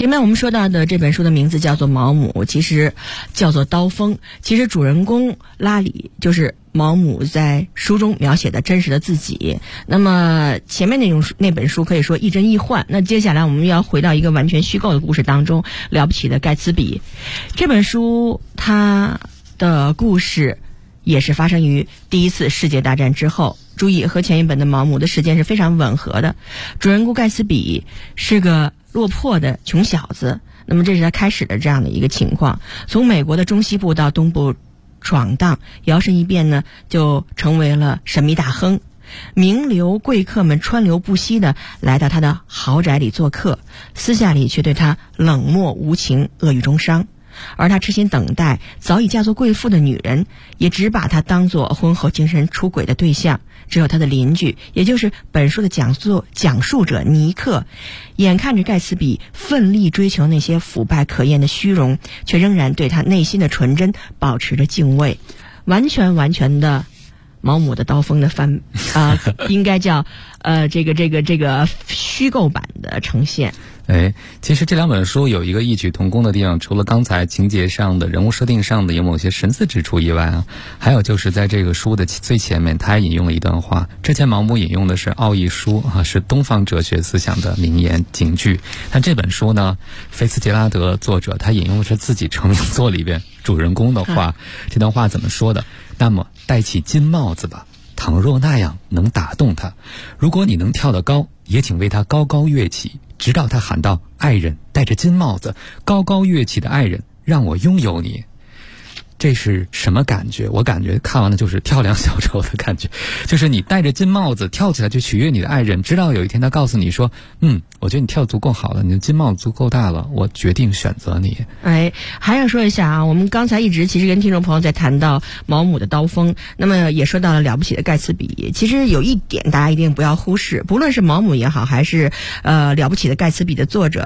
前面我们说到的这本书的名字叫做《毛姆》，其实叫做《刀锋》。其实主人公拉里就是毛姆在书中描写的真实的自己。那么前面那本书可以说亦真亦幻。那接下来我们要回到一个完全虚构的故事当中，了不起的盖茨比。这本书它的故事也是发生于第一次世界大战之后。注意，和前一本的毛姆的时间是非常吻合的。主人公盖茨比是个落魄的穷小子，那么这是他开始的这样的一个情况，从美国的中西部到东部闯荡，摇身一变呢就成为了神秘大亨。名流贵客们川流不息地来到他的豪宅里做客，私下里却对他冷漠无情，恶语中伤。而他痴心等待早已嫁作贵妇的女人，也只把他当作婚后精神出轨的对象。只有他的邻居，也就是本书的讲述者尼克，眼看着盖茨比奋力追求那些腐败可厌的虚荣，却仍然对他内心的纯真保持着敬畏。完全的毛姆的刀锋的应该叫这个虚构版的呈现。 其实这两本书有一个异曲同工的地方，除了刚才情节上的人物设定上的有某些神似之处以外啊，还有就是在这个书的最前面，他还引用了一段话。之前毛姆引用的是奥义书是东方哲学思想的名言警句，但这本书呢，菲茨杰拉德作者他引用的是自己成名作里边主人公的话。这段话怎么说的？那么戴起金帽子吧，倘若那样能打动他，如果你能跳得高，也请为他高高跃起，直到他喊道：爱人，戴着金帽子高高跃起的爱人，让我拥有你。这是什么感觉？我感觉看完了就是跳梁小丑的感觉，就是你戴着金帽子跳起来去取悦你的爱人，直到有一天他告诉你说，我觉得你跳得足够好了，你的金帽子足够大了，我决定选择你。 还要说一下啊，我们刚才一直其实跟听众朋友在谈到毛姆的刀锋，那么也说到了了不起的盖茨比。其实有一点大家一定不要忽视，不论是毛姆也好，还是了不起的盖茨比的作者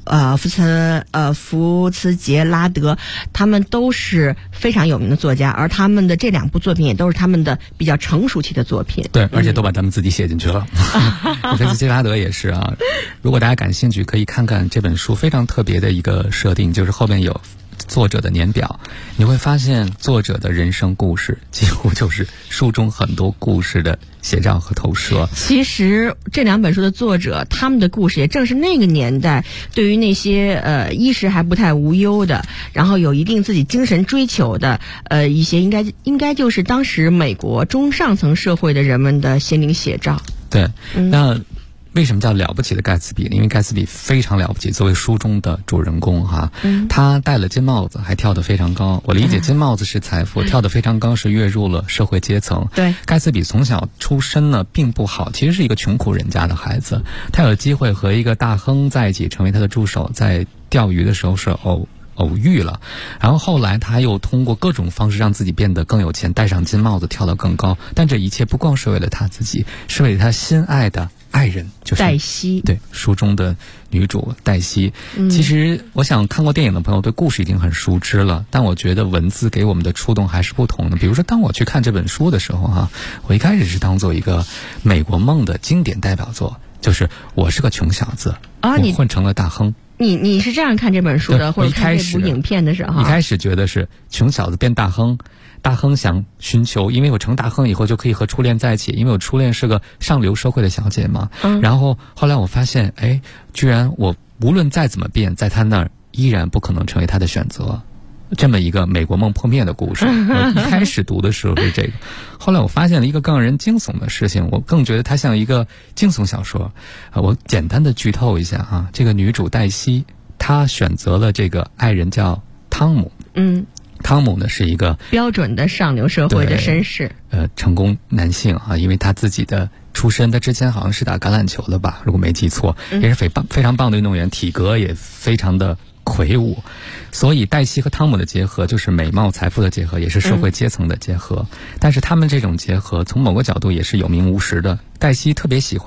福茨杰拉德，他们都是非常有名的作家，而他们的这两部作品也都是他们的比较成熟期的作品。 对，而且都把他们自己写进去了。菲茨杰拉德也是啊。如果大家感兴趣，可以看看这本书非常特别的一个设定，就是后面有作者的年表，你会发现作者的人生故事几乎就是书中很多故事的写照和投射。 其实这两本书的作者，他们的故事也正是那个年代对于那些衣食还不太无忧的，然后有一定自己精神追求的一些应该就是当时美国中上层社会的人们的心灵写照。 对，那为什么叫了不起的盖茨比呢？因为盖茨比非常了不起，作为书中的主人公他戴了金帽子还跳得非常高。我理解金帽子是财富，跳得非常高是跃入了社会阶层。 对， 盖茨比从小出身呢并不好，其实是一个穷苦人家的孩子。他有机会和一个大亨在一起，成为他的助手，在钓鱼的时候是偶遇了，然后后来他又通过各种方式让自己变得更有钱，戴上金帽子跳得更高。但这一切不光是为了他自己，是为了他心爱的爱人，就是黛西。 对，书中的女主黛西。其实我想看过电影的朋友对故事已经很熟知了，但我觉得文字给我们的触动还是不同的。比如说当我去看这本书的时候我一开始是当做一个美国梦的经典代表作，就是我是个穷小子我混成了大亨。 你是这样看这本书的，或者看这部影片的时候？ 一开始觉得是穷小子变大亨，大亨想寻求，因为我成大亨以后就可以和初恋在一起，因为我初恋是个上流社会的小姐嘛。然后后来我发现，居然我无论再怎么变，在他那儿依然不可能成为他的选择。这么一个美国梦破灭的故事，我一开始读的时候是这个，后来我发现了一个更让人惊悚的事情，我更觉得它像一个惊悚小说。我简单的剧透一下这个女主黛西，她选择了这个爱人叫汤姆。汤姆呢是一个标准的上流社会的绅士， 成功男性因为他自己的出身，他之前好像是打橄榄球的吧，如果没记错，也是非常棒的运动员，体格也非常的魁梧。所以黛西和汤姆的结合就是美貌财富的结合，也是社会阶层的结合。但是他们这种结合从某个角度也是有名无实的。黛西特别喜欢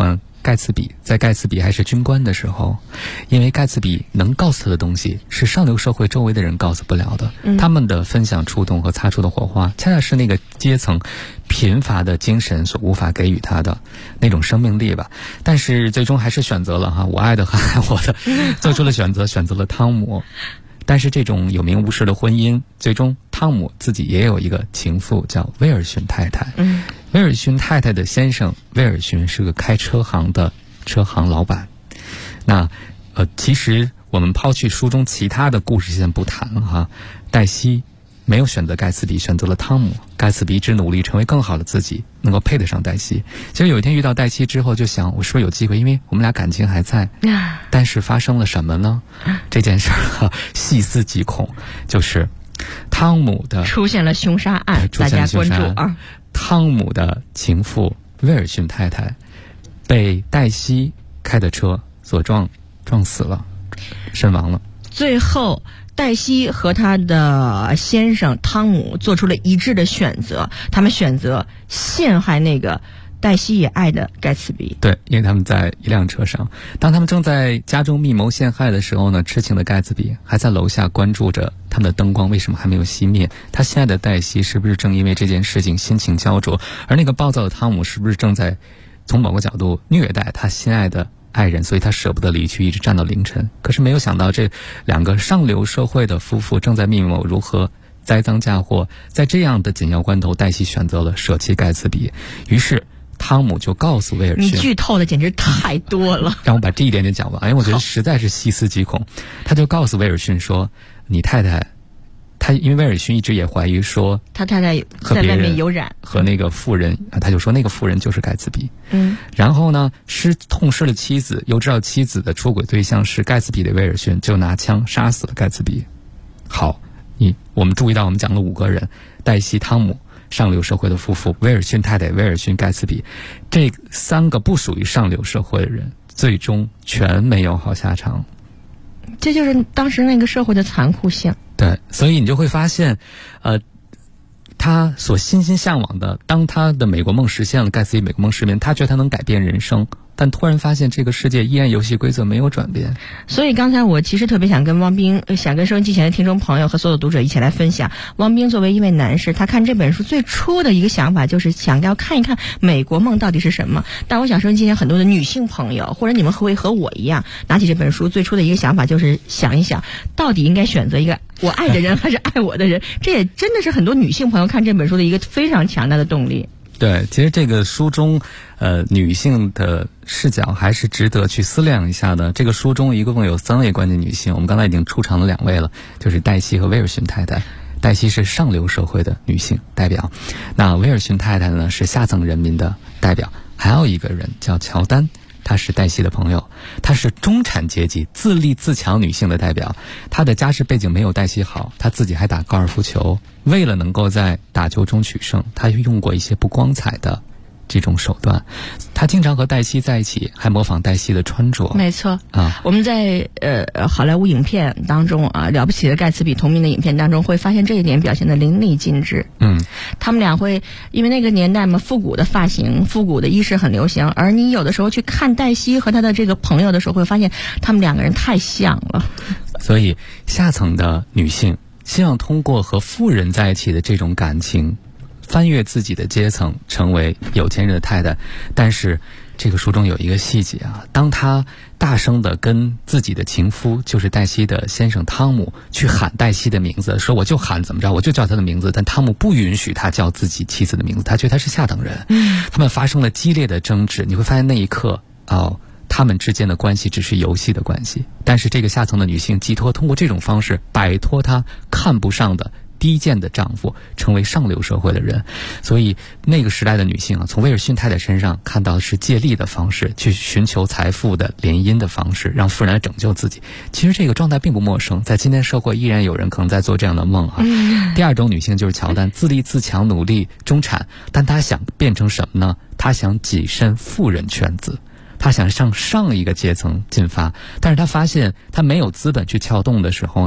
盖茨比，在盖茨比还是军官的时候，因为盖茨比能告诉他的东西是上流社会周围的人告诉不了的，他们的分享触动和擦出的火花，恰恰是那个阶层贫乏的精神所无法给予他的那种生命力吧。但是最终还是选择了我爱的和爱我的，做出了选择，选择了汤姆。但是这种有名无实的婚姻，最终汤姆自己也有一个情妇叫威尔逊太太。威尔逊太太的先生威尔逊是个开车行的车行老板。那其实我们抛去书中其他的故事线不谈黛西没有选择盖茨比，选择了汤姆。盖茨比只努力成为更好的自己，能够配得上黛西。其实有一天遇到黛西之后，就想我是不是有机会，因为我们俩感情还在。但是发生了什么呢？这件事细思极恐，就是汤姆的出现了凶杀案，大家关注啊！ 汤姆的情妇威尔逊太太被黛西开的车所撞死了，身亡了。 最后黛西和她的先生汤姆做出了一致的选择，他们选择陷害那个黛西也爱的盖茨比。 对，因为他们在一辆车上，当他们正在家中密谋陷害的时候呢，痴情的盖茨比还在楼下关注着他们的灯光为什么还没有熄灭，他心爱的黛西是不是正因为这件事情心情焦灼，而那个暴躁的汤姆是不是正在从某个角度虐待他心爱的爱人，所以他舍不得离去，一直站到凌晨。可是没有想到，这两个上流社会的夫妇正在密谋如何栽赃嫁祸。在这样的紧要关头，黛西选择了舍弃盖茨比，于是汤姆就告诉威尔逊， 你剧透的简直太多了， 让我把这一点点讲完，因为我觉得实在是细思极恐。他就告诉威尔逊说，你太太，他因为威尔逊一直也怀疑说他太太在外面有染， 和那个妇人，他就说那个妇人就是盖茨比。然后呢，痛失了妻子，又知道妻子的出轨对象是盖茨比的威尔逊，就拿枪杀死了盖茨比。好，我们注意到我们讲了5个人，黛西、汤姆，上流社会的夫妇，威尔逊太太、威尔逊、盖茨比，这3个不属于上流社会的人，最终全没有好下场。 这就是当时那个社会的残酷性。 对，所以你就会发现，他所心向往的，当他的美国梦实现了，盖茨比美国梦实现，他觉得他能改变人生，但突然发现这个世界依然游戏规则没有转变。 所以刚才我其实特别想跟汪冰，想跟收音机前的听众朋友和所有读者一起来分享，汪冰作为一位男士，他看这本书最初的一个想法就是想要看一看美国梦到底是什么。但我想收音机前很多的女性朋友，或者你们会和我一样，拿起这本书最初的一个想法就是想一想，到底应该选择一个我爱的人还是爱我的人。这也真的是很多女性朋友看这本书的一个非常强大的动力。 对，其实这个书中女性的视角还是值得去思量一下的。这个书中一共有3位关键女性，我们刚才已经出场了2位了，就是黛西和威尔逊太太。黛西是上流社会的女性代表，那威尔逊太太呢是下层人民的代表。还有一个人叫乔丹，她是黛西的朋友，她是中产阶级自立自强女性的代表。她的家世背景没有黛西好，她自己还打高尔夫球，为了能够在打球中取胜，她用过一些不光彩的这种手段。她经常和黛西在一起，还模仿黛西的穿着。 没错啊， 我们在好莱坞影片当中了不起的盖茨比同名的影片当中会发现这一点表现的淋漓尽致。他们俩会因为那个年代嘛，复古的发型、复古的衣饰很流行，而你有的时候去看黛西和她的这个朋友的时候，会发现他们2个人太像了。 所以下层的女性希望通过和富人在一起的这种感情，翻越自己的阶层，成为有钱人的太太。但是这个书中有一个细节当他大声地跟自己的情夫，就是黛西的先生汤姆，去喊黛西的名字，说我就喊怎么着，我就叫他的名字，但汤姆不允许他叫自己妻子的名字，他觉得他是下等人。他们发生了激烈的争执。你会发现那一刻他们之间的关系只是游戏的关系，但是这个下层的女性寄托通过这种方式摆脱她看不上的低贱的丈夫，成为上流社会的人。所以那个时代的女性从威尔逊太太身上看到的是借力的方式，去寻求财富的联姻的方式，让富人来拯救自己。其实这个状态并不陌生，在今天社会依然有人可能在做这样的梦第二种女性就是乔丹，自立自强，努力中产，但她想变成什么呢？她想跻身富人圈子，他想向上一个阶层进发，但是他发现他没有资本去撬动的时候呢，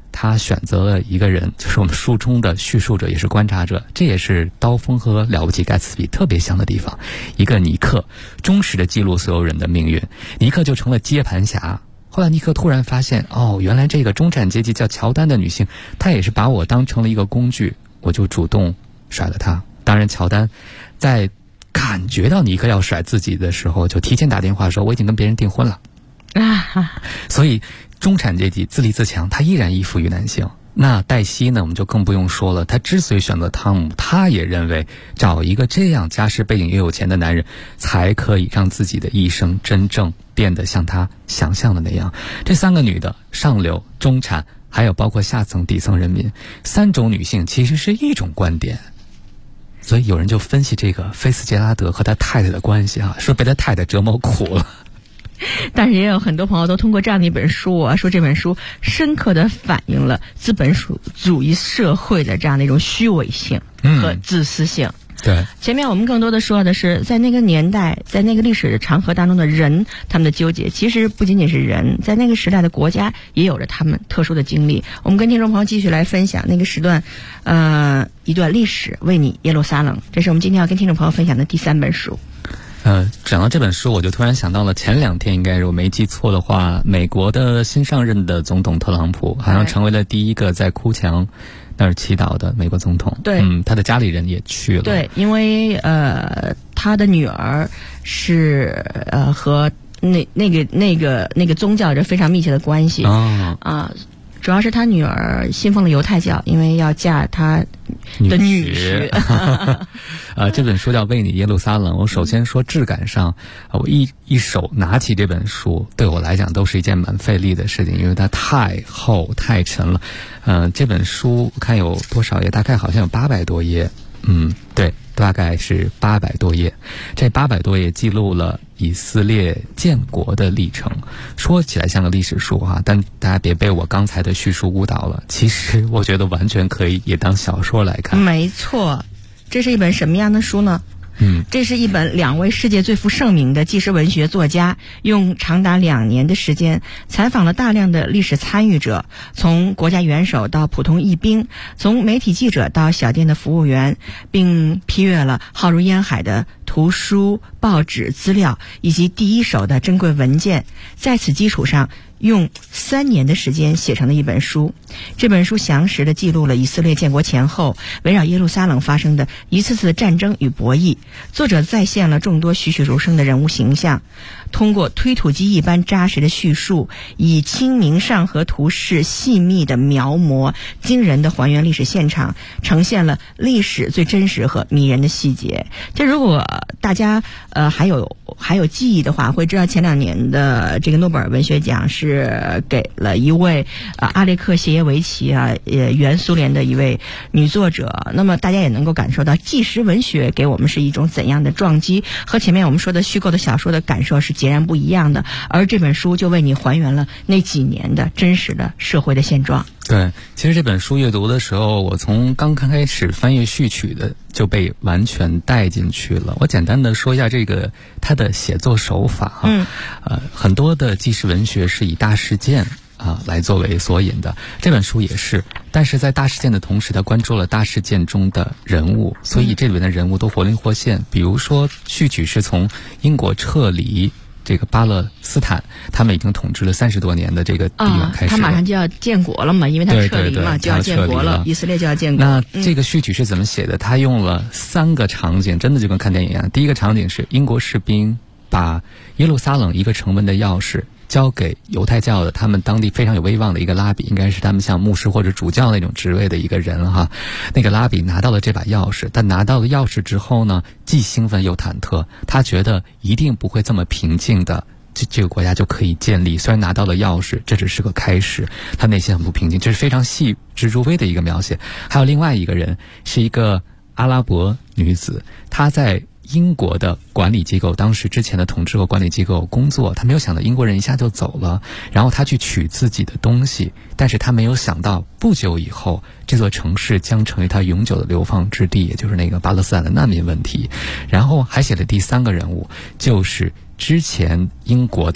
他选择了一个人，就是我们书中的叙述者，也是观察者。这也是刀锋和了不起盖茨比特别像的地方。一个尼克，忠实的记录所有人的命运，尼克就成了接盘侠。后来尼克突然发现，原来这个中产阶级叫乔丹的女性，她也是把我当成了一个工具，我就主动甩了她。当然，乔丹在感觉到尼克要甩自己的时候，就提前打电话说我已经跟别人订婚了。所以中产阶级自立自强，他依然依附于男性。那黛西呢，我们就更不用说了。他之所以选择汤姆，他也认为找一个这样家世背景又有钱的男人，才可以让自己的一生真正变得像他想象的那样。这三个女的，上流、中产，还有包括下层底层人民，3种女性其实是一种观点。所以有人就分析这个菲茨杰拉德和他太太的关系说被他太太折磨苦了。 但是也有很多朋友都通过这样的一本书说这本书深刻地反映了资本主义社会的这样的一种虚伪性和自私性。 对， 前面我们更多的说的是在那个年代，在那个历史长河当中的人，他们的纠结其实不仅仅是人，在那个时代的国家也有着他们特殊的经历。我们跟听众朋友继续来分享那个时段一段历史，为你耶路撒冷。这是我们今天要跟听众朋友分享的第3本书。 讲到这本书，我就突然想到了前2天，应该是我没记错的话，美国的新上任的总统特朗普好像成为了第一个在哭墙那儿祈祷的美国总统。 对， 他的家里人也去了。 对，因为他的女儿是和那个宗教有非常密切的关系主要是他女儿信奉了犹太教，因为要嫁他的女婿。 这本书叫《为你耶路撒冷》。我首先说质感上，我一手拿起这本书，对我来讲都是一件蛮费力的事情，因为它太厚太沉了。这本书看有多少页？大概好像有800多页。对，大概是800多页。这800多页记录了以色列建国的历程，说起来像个历史书但大家别被我刚才的叙述误导了。其实我觉得完全可以也当小说来看。 没错，这是一本什么样的书呢？这是一本2位世界最负盛名的纪实文学作家用长达2年的时间采访了大量的历史参与者，从国家元首到普通义兵，从媒体记者到小店的服务员，并批阅了浩如烟海的图书、报纸资料以及第一手的珍贵文件，在此基础上用3年的时间写成了一本书。这本书详实地记录了以色列建国前后围绕耶路撒冷发生的一次次战争与博弈。作者再现了众多栩栩如生的人物形象，通过推土机一般扎实的叙述，以清明上河图式细密的描摹，惊人的还原历史现场，呈现了历史最真实和迷人的细节。这如果大家还有记忆的话，会知道前2年的这个诺贝尔文学奖是给了一位阿列克谢耶维奇原苏联的一位女作者。那么大家也能够感受到纪实文学给我们是一种怎样的撞击，和前面我们说的虚构的小说的感受是截然不一样的。而这本书就为你还原了那几年的真实的社会的现状。 对，其实这本书阅读的时候，我从刚开始翻阅序曲的就被完全带进去了。我简单的说一下他的写作手法很多的纪实文学是以大事件来作为索引的，这本书也是，但是在大事件的同时，他关注了大事件中的人物，所以这里面的人物都活灵活现。比如说序曲是从英国撤离这个巴勒斯坦，他们已经统治了30多年的这个地方开始他马上就要建国了嘛，因为他撤离嘛，就要建国了，以色列就要建国。 那这个序曲是怎么写的？他用了3个场景，真的就跟看电影一样。第一个场景是英国士兵把耶路撒冷一个城门的钥匙交给犹太教的他们当地非常有威望的一个拉比，应该是他们像牧师或者主教那种职位的一个人那个拉比拿到了这把钥匙，但拿到了钥匙之后呢，既兴奋又忐忑，他觉得一定不会这么平静的这个国家就可以建立。虽然拿到了钥匙，这只是个开始，他内心很不平静。这是非常细致入微的一个描写。还有另外一个人是一个阿拉伯女子，她在英国的管理机构，当时之前的统治和管理机构工作，他没有想到英国人一下就走了，然后他去取自己的东西，但是他没有想到不久以后这座城市将成为他永久的流放之地，也就是那个巴勒斯坦的难民问题。然后还写了第3个人物，就是之前英国的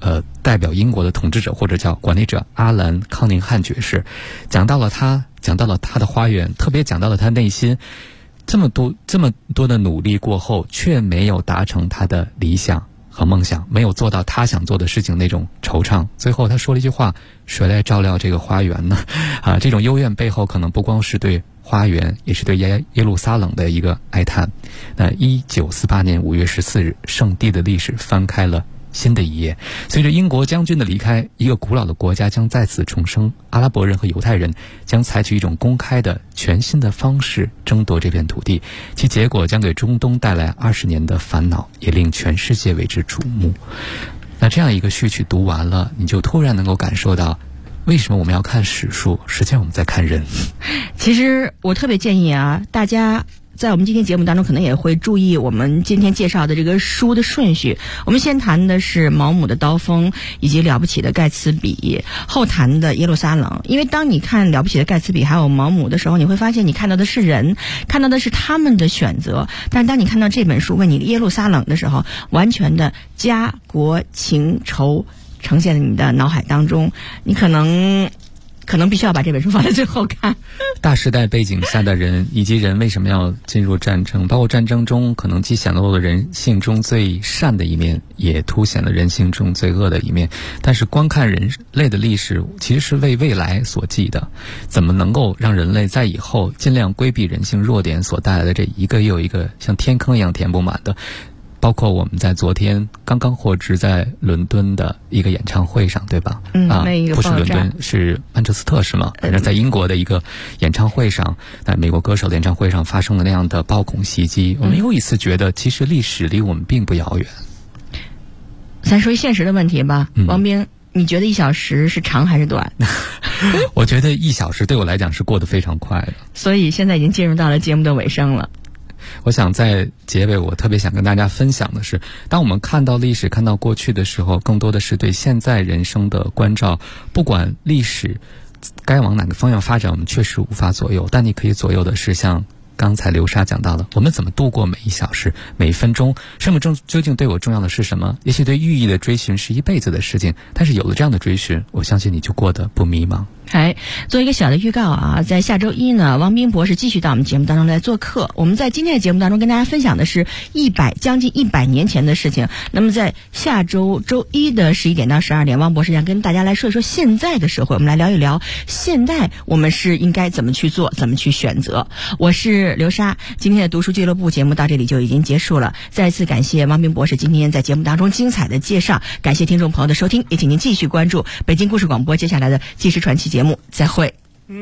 代表英国的统治者或者叫管理者阿兰·康宁汉爵士，讲到了他的花园，特别讲到了他内心这么多的努力过后，却没有达成他的理想和梦想，没有做到他想做的事情那种惆怅。最后他说了一句话：谁来照料这个花园呢？这种幽怨背后可能不光是对花园，也是对耶路撒冷的一个哀叹。1948年5月14日，圣地的历史翻开了新的一页。随着英国将军的离开，一个古老的国家将再次重生，阿拉伯人和犹太人将采取一种公开的全新的方式争夺这片土地，其结果将给中东带来20年的烦恼，也令全世界为之瞩目。那这样一个序曲读完了，你就突然能够感受到为什么我们要看史书，实际上我们在看人。 其实我特别建议大家在我们今天节目当中可能也会注意我们今天介绍的这个书的顺序。我们先谈的是毛姆的刀锋以及了不起的盖茨比，后谈的耶路撒冷。因为当你看了不起的盖茨比还有毛姆的时候，你会发现你看到的是人，看到的是他们的选择。但当你看到这本书为你耶路撒冷的时候，完全的家国情仇呈现在你的脑海当中，你可能必须要把这本书放在最后看。 大时代背景下的人，以及人为什么要进入战争，包括战争中可能既显露了人性中最善的一面，也凸显了人性中最恶的一面。但是观看人类的历史其实是为未来所记的，怎么能够让人类在以后尽量规避人性弱点所带来的这一个又一个像天坑一样填不满的。包括我们在昨天刚刚获知在伦敦的一个演唱会上，对吧？ 那一个不是伦敦，是曼彻斯特是吗？反正在英国的一个演唱会上，在美国歌手的演唱会上发生了那样的暴恐袭击。我们又一次觉得，其实历史离我们并不遥远。 咱说一现实的问题吧，王斌，你觉得1小时是长还是短？ 我觉得1小时对我来讲是过得非常快的。 所以现在已经进入到了节目的尾声了。 我想在结尾我特别想跟大家分享的是，当我们看到历史看到过去的时候，更多的是对现在人生的关照。不管历史该往哪个方向发展，我们确实无法左右，但你可以左右的是像刚才流沙讲到了，我们怎么度过每1小时每1分钟，生命中究竟对我重要的是什么。也许对寓意的追寻是一辈子的事情，但是有了这样的追寻，我相信你就过得不迷茫。 做一个小的预告在下周一呢，王斌博士继续到我们节目当中来做客。我们在今天的节目当中跟大家分享的是将近100年前的事情。那么在下周周一的11点到12点，王博士将跟大家来说一说现在的社会，我们来聊一聊现在我们是应该怎么去做，怎么去选择。我是流沙，今天的读书俱乐部节目到这里就已经结束了。再次感谢王斌博士今天在节目当中精彩的介绍，感谢听众朋友的收听，也请您继续关注北京故事广播接下来的纪实传奇节目，再会。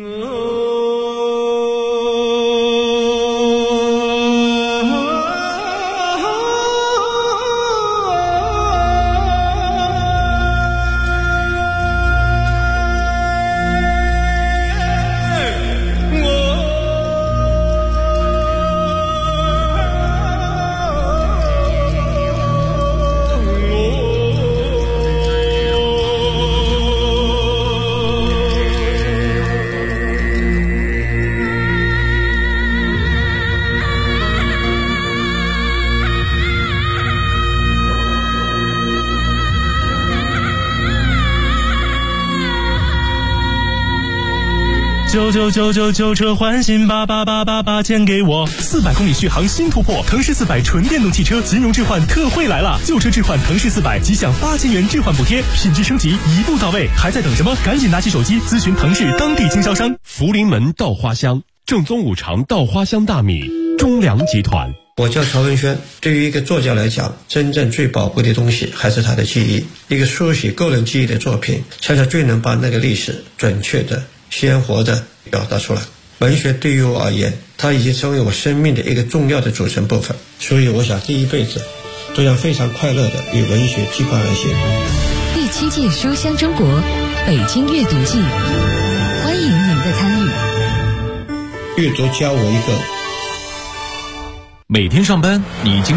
999车换新88888钱给我，400公里续航新突破，腾势400纯电动汽车金融置换特惠来了，旧车置换腾势400即享8000元置换补贴，品质升级一步到位，还在等什么？赶紧拿起手机咨询腾势当地经销商。 福临门稻花香，正宗5常稻花香大米，中粮集团。 我叫曹文轩，对于一个作家来讲，真正最宝贵的东西还是他的记忆。一个书写个人记忆的作品，恰恰最能把那个历史准确的鲜活的表达出来。文学对于我而言，它已经成为我生命的一个重要的组成部分，所以我想这一辈子都要非常快乐的与文学羁绊而行。 第7届书香中国北京阅读季，欢迎您的参与。 阅读教我一个。 每天上班，你已经